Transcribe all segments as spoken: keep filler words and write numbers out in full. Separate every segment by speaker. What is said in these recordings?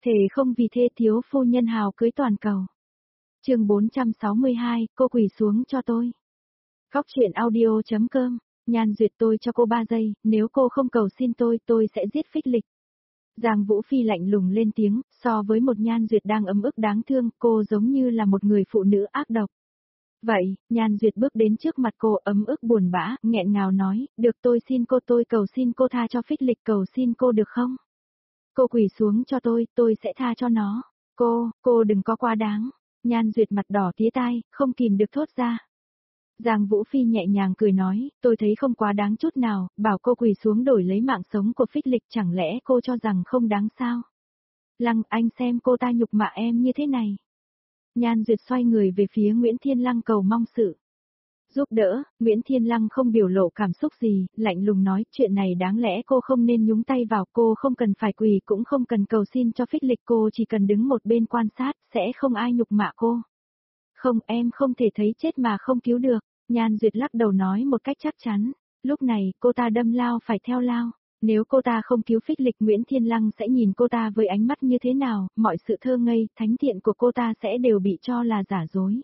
Speaker 1: Thề không vì thê thiếu phu nhân hào cưới toàn cầu. Chương bốn trăm sáu mươi hai, cô quỳ xuống cho tôi. Khóc chuyện audio chấm com. Nhan Duyệt, tôi cho cô ba giây, nếu cô không cầu xin tôi, tôi sẽ giết Phích Lịch. Giang Vũ Phi lạnh lùng lên tiếng, so với một Nhan Duyệt đang ấm ức đáng thương, cô giống như là một người phụ nữ ác độc. Vậy, Nhan Duyệt bước đến trước mặt cô ấm ức buồn bã, nghẹn ngào nói, được tôi xin cô, tôi cầu xin cô tha cho Phích Lịch, cầu xin cô được không? Cô quỳ xuống cho tôi, tôi sẽ tha cho nó. Cô, cô đừng có quá đáng. Nhan Duyệt mặt đỏ tía tai, không kìm được thốt ra. Giang Vũ Phi nhẹ nhàng cười nói, tôi thấy không quá đáng chút nào, bảo cô quỳ xuống đổi lấy mạng sống của Phích Lịch, chẳng lẽ cô cho rằng không đáng sao? Lăng, anh xem cô ta nhục mạ em như thế này. Nhan Duyệt xoay người về phía Nguyễn Thiên Lăng cầu mong sự giúp đỡ. Nguyễn Thiên Lăng không biểu lộ cảm xúc gì, lạnh lùng nói, chuyện này đáng lẽ cô không nên nhúng tay vào, cô không cần phải quỳ cũng không cần cầu xin cho Phích Lịch, cô chỉ cần đứng một bên quan sát, sẽ không ai nhục mạ cô. Không, em không thể thấy chết mà không cứu được. Nhan Duyệt lắc đầu nói một cách chắc chắn. Lúc này, cô ta đâm lao phải theo lao. Nếu cô ta không cứu Phích Lịch, Nguyễn Thiên Lăng sẽ nhìn cô ta với ánh mắt như thế nào, mọi sự thơ ngây, thánh thiện của cô ta sẽ đều bị cho là giả dối.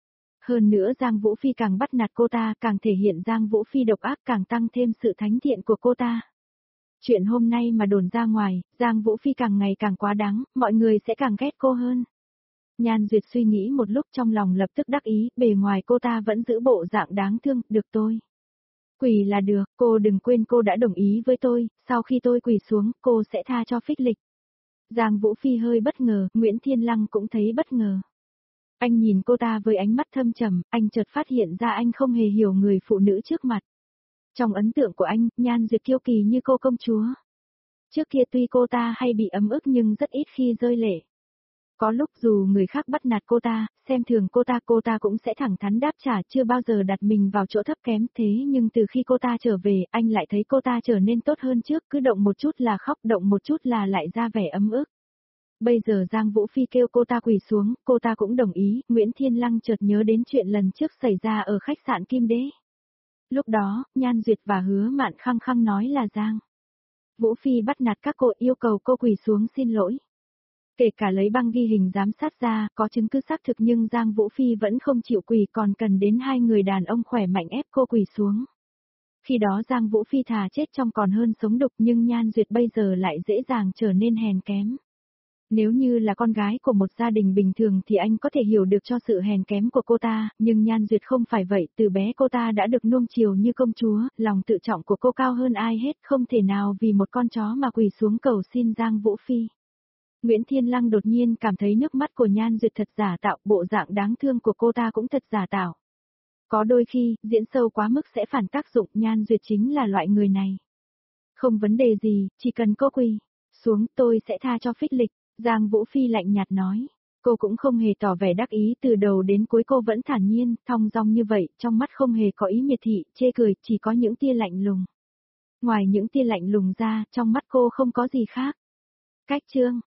Speaker 1: Hơn nữa Giang Vũ Phi càng bắt nạt cô ta, càng thể hiện Giang Vũ Phi độc ác, càng tăng thêm sự thánh thiện của cô ta. Chuyện hôm nay mà đồn ra ngoài, Giang Vũ Phi càng ngày càng quá đáng, mọi người sẽ càng ghét cô hơn. Nhan Duyệt suy nghĩ một lúc trong lòng lập tức đắc ý, bề ngoài cô ta vẫn giữ bộ dạng đáng thương, được tôi. Quỳ là được, cô đừng quên cô đã đồng ý với tôi, sau khi tôi quỳ xuống, cô sẽ tha cho Phích Lịch. Giang Vũ Phi hơi bất ngờ, Nguyễn Thiên Lăng cũng thấy bất ngờ. Anh nhìn cô ta với ánh mắt thâm trầm, anh chợt phát hiện ra anh không hề hiểu người phụ nữ trước mặt. Trong ấn tượng của anh, Nhan Duyệt kiêu kỳ như cô công chúa. Trước kia tuy cô ta hay bị ấm ức nhưng rất ít khi rơi lệ. Có lúc dù người khác bắt nạt cô ta, xem thường cô ta, cô ta cũng sẽ thẳng thắn đáp trả, chưa bao giờ đặt mình vào chỗ thấp kém. Thế nhưng từ khi cô ta trở về, anh lại thấy cô ta trở nên tốt hơn trước, cứ động một chút là khóc, động một chút là lại ra vẻ ấm ức. Bây giờ Giang Vũ Phi kêu cô ta quỳ xuống, cô ta cũng đồng ý. Nguyễn Thiên Lăng chợt nhớ đến chuyện lần trước xảy ra ở khách sạn Kim Đế. Lúc đó, Nhan Duyệt và Hứa Mạn khăng khăng nói là Giang Vũ Phi bắt nạt các cô, yêu cầu cô quỳ xuống xin lỗi. Kể cả lấy băng ghi hình giám sát ra, có chứng cứ xác thực nhưng Giang Vũ Phi vẫn không chịu quỳ, còn cần đến hai người đàn ông khỏe mạnh ép cô quỳ xuống. Khi đó Giang Vũ Phi thà chết trong còn hơn sống đục, nhưng Nhan Duyệt bây giờ lại dễ dàng trở nên hèn kém. Nếu như là con gái của một gia đình bình thường thì anh có thể hiểu được cho sự hèn kém của cô ta, nhưng Nhan Duyệt không phải vậy, từ bé cô ta đã được nuông chiều như công chúa, lòng tự trọng của cô cao hơn ai hết, không thể nào vì một con chó mà quỳ xuống cầu xin Giang Vũ Phi. Nguyễn Thiên Lăng đột nhiên cảm thấy nước mắt của Nhan Duyệt thật giả tạo, bộ dạng đáng thương của cô ta cũng thật giả tạo. Có đôi khi, diễn sâu quá mức sẽ phản tác dụng, Nhan Duyệt chính là loại người này. Không vấn đề gì, chỉ cần cô quỳ xuống, tôi sẽ tha cho Phích Lịch. Giang Vũ Phi lạnh nhạt nói. Cô cũng không hề tỏ vẻ đắc ý, từ đầu đến cuối cô vẫn thản nhiên, thong dong như vậy, trong mắt không hề có ý miệt thị, chê cười, chỉ có những tia lạnh lùng. Ngoài những tia lạnh lùng ra, trong mắt cô không có gì khác. Cách chương